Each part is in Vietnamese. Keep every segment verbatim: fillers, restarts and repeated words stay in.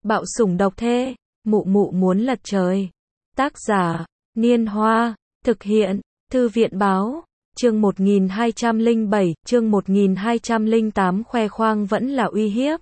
Bạo sủng độc thê, mụ mụ muốn lật trời. Tác giả, Niên Hoa, thực hiện, Thư viện báo, chương một nghìn hai trăm lẻ bảy, chương một nghìn hai trăm lẻ tám khoe khoang vẫn là uy hiếp.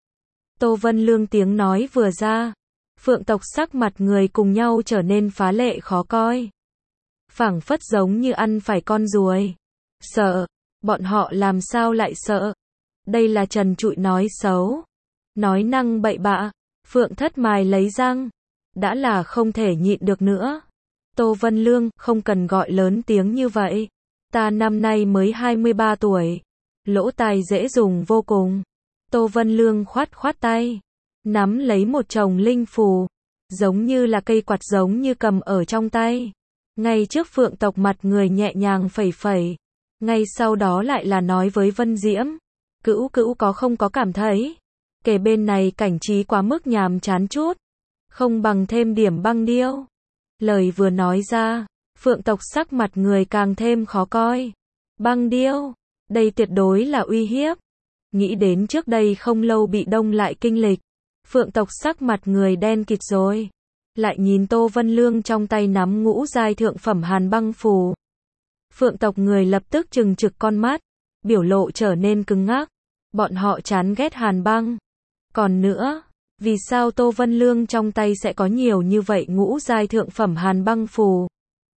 Tô Vân Lương tiếng nói vừa ra, Phượng tộc sắc mặt người cùng nhau trở nên phá lệ khó coi. Phảng phất giống như ăn phải con ruồi. Sợ, bọn họ làm sao lại sợ? Đây là trần trụi nói xấu, nói năng bậy bạ. Phượng thất mài lấy răng, đã là không thể nhịn được nữa. Tô Vân Lương, không cần gọi lớn tiếng như vậy. Ta năm nay mới hai mươi ba tuổi, lỗ tai dễ dùng vô cùng. Tô Vân Lương khoát khoát tay, nắm lấy một chồng linh phù, giống như là cây quạt giống như cầm ở trong tay. Ngay trước Phượng tộc mặt người nhẹ nhàng phẩy phẩy, ngay sau đó lại là nói với Vân Diễm, cữu cữu có không có cảm thấy kể bên này cảnh trí quá mức nhàm chán chút, không bằng thêm điểm băng điêu. Lời vừa nói ra, Phượng tộc sắc mặt người càng thêm khó coi. Băng điêu, đây tuyệt đối là uy hiếp. Nghĩ đến trước đây không lâu bị đông lại kinh lịch, Phượng tộc sắc mặt người đen kịt rồi. Lại nhìn Tô Vân Lương trong tay nắm ngũ giai thượng phẩm hàn băng phù. Phượng tộc người lập tức trừng trực con mắt, biểu lộ trở nên cứng ngắc. Bọn họ chán ghét hàn băng. Còn nữa, vì sao Tô Vân Lương trong tay sẽ có nhiều như vậy ngũ giai thượng phẩm hàn băng phù?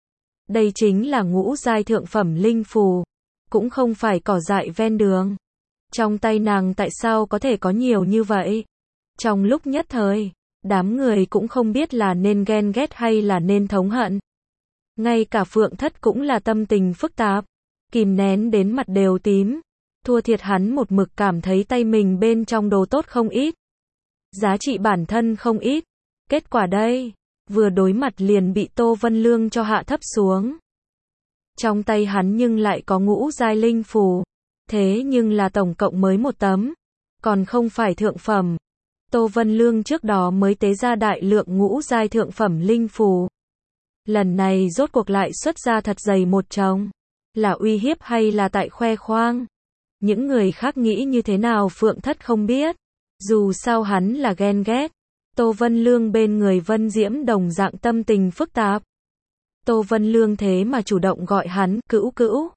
Đây chính là ngũ giai thượng phẩm linh phù, cũng không phải cỏ dại ven đường. Trong tay nàng tại sao có thể có nhiều như vậy? Trong lúc nhất thời, đám người cũng không biết là nên ghen ghét hay là nên thống hận. Ngay cả Phượng thất cũng là tâm tình phức tạp, kìm nén đến mặt đều tím. Thua thiệt hắn một mực cảm thấy tay mình bên trong đồ tốt không ít, giá trị bản thân không ít. Kết quả đây, vừa đối mặt liền bị Tô Vân Lương cho hạ thấp xuống. Trong tay hắn nhưng lại có ngũ giai linh phù, thế nhưng là tổng cộng mới một tấm, còn không phải thượng phẩm. Tô Vân Lương trước đó mới tế ra đại lượng ngũ giai thượng phẩm linh phù. Lần này rốt cuộc lại xuất ra thật dày một chồng. Là uy hiếp hay là tại khoe khoang? Những người khác nghĩ như thế nào Phượng thất không biết. Dù sao hắn là ghen ghét. Tô Vân Lương bên người Vân Diễm đồng dạng tâm tình phức tạp. Tô Vân Lương thế mà chủ động gọi hắn cữu cữu.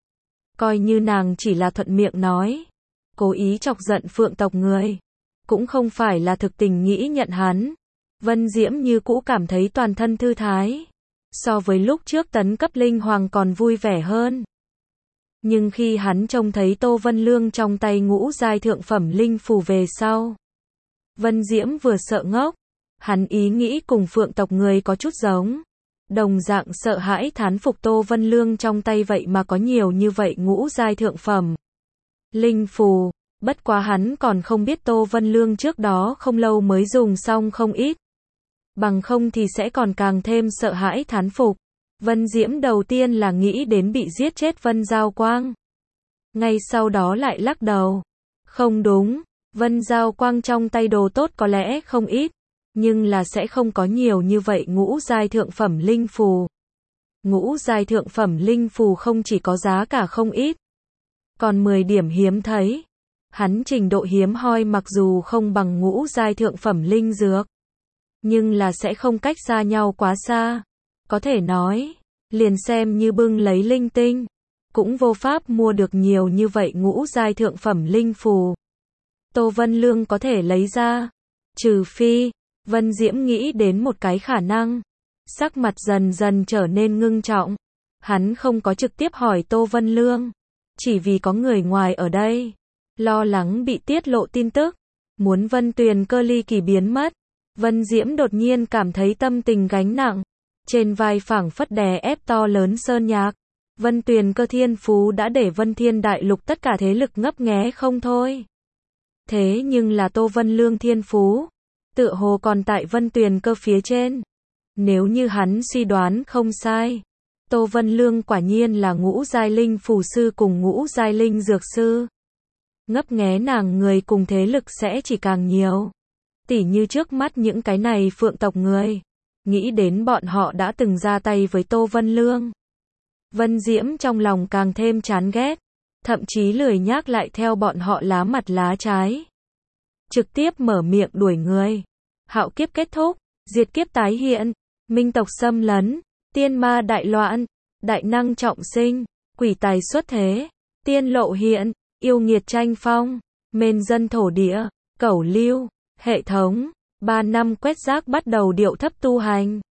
Coi như nàng chỉ là thuận miệng nói, cố ý chọc giận Phượng tộc người, cũng không phải là thực tình nghĩ nhận hắn. Vân Diễm như cũ cảm thấy toàn thân thư thái, so với lúc trước tấn cấp linh hoàng còn vui vẻ hơn. Nhưng khi hắn trông thấy Tô Vân Lương trong tay ngũ giai thượng phẩm linh phù về sau, Vân Diễm vừa sợ ngốc, hắn ý nghĩ cùng Phượng tộc người có chút giống, đồng dạng sợ hãi thán phục Tô Vân Lương trong tay vậy mà có nhiều như vậy ngũ giai thượng phẩm linh phù. Bất quá hắn còn không biết Tô Vân Lương trước đó không lâu mới dùng xong không ít, bằng không thì sẽ còn càng thêm sợ hãi thán phục. Vân Diễm đầu tiên là nghĩ đến bị giết chết Vân Giao Quang, ngay sau đó lại lắc đầu. Không đúng, Vân Giao Quang trong tay đồ tốt có lẽ không ít, nhưng là sẽ không có nhiều như vậy ngũ giai thượng phẩm linh phù. Ngũ giai thượng phẩm linh phù không chỉ có giá cả không ít, còn mười điểm hiếm thấy. Hắn trình độ hiếm hoi mặc dù không bằng ngũ giai thượng phẩm linh dược, nhưng là sẽ không cách xa nhau quá xa. Có thể nói, liền xem như bưng lấy linh tinh, cũng vô pháp mua được nhiều như vậy ngũ giai thượng phẩm linh phù. Tô Vân Lương có thể lấy ra, trừ phi, Vân Diễm nghĩ đến một cái khả năng, sắc mặt dần dần trở nên ngưng trọng. Hắn không có trực tiếp hỏi Tô Vân Lương, chỉ vì có người ngoài ở đây, lo lắng bị tiết lộ tin tức, muốn Vân Tuyền Cơ ly kỳ biến mất. Vân Diễm đột nhiên cảm thấy tâm tình gánh nặng, trên vai phảng phất đè ép to lớn sơn nhạc. Vân Tuyền Cơ thiên phú đã để Vân Thiên Đại Lục tất cả thế lực ngấp nghé không thôi. Thế nhưng là Tô Vân Lương thiên phú, tựa hồ còn tại Vân Tuyền Cơ phía trên. Nếu như hắn suy đoán không sai, Tô Vân Lương quả nhiên là ngũ giai linh phù sư cùng ngũ giai linh dược sư. Ngấp nghé nàng người cùng thế lực sẽ chỉ càng nhiều. Tỉ như trước mắt những cái này Phượng tộc người, nghĩ đến bọn họ đã từng ra tay với Tô Vân Lương, Vân Diễm trong lòng càng thêm chán ghét, thậm chí lười nhác lại theo bọn họ lá mặt lá trái, trực tiếp mở miệng đuổi người. hạo kiếp kết thúc, diệt kiếp tái hiện, minh tộc xâm lấn, tiên ma đại loạn, đại năng trọng sinh, quỷ tài xuất thế, tiên lộ hiện, yêu nghiệt tranh phong, mên dân thổ địa, cẩu lưu, hệ thống, ba năm quét rác bắt đầu điệu thấp tu hành.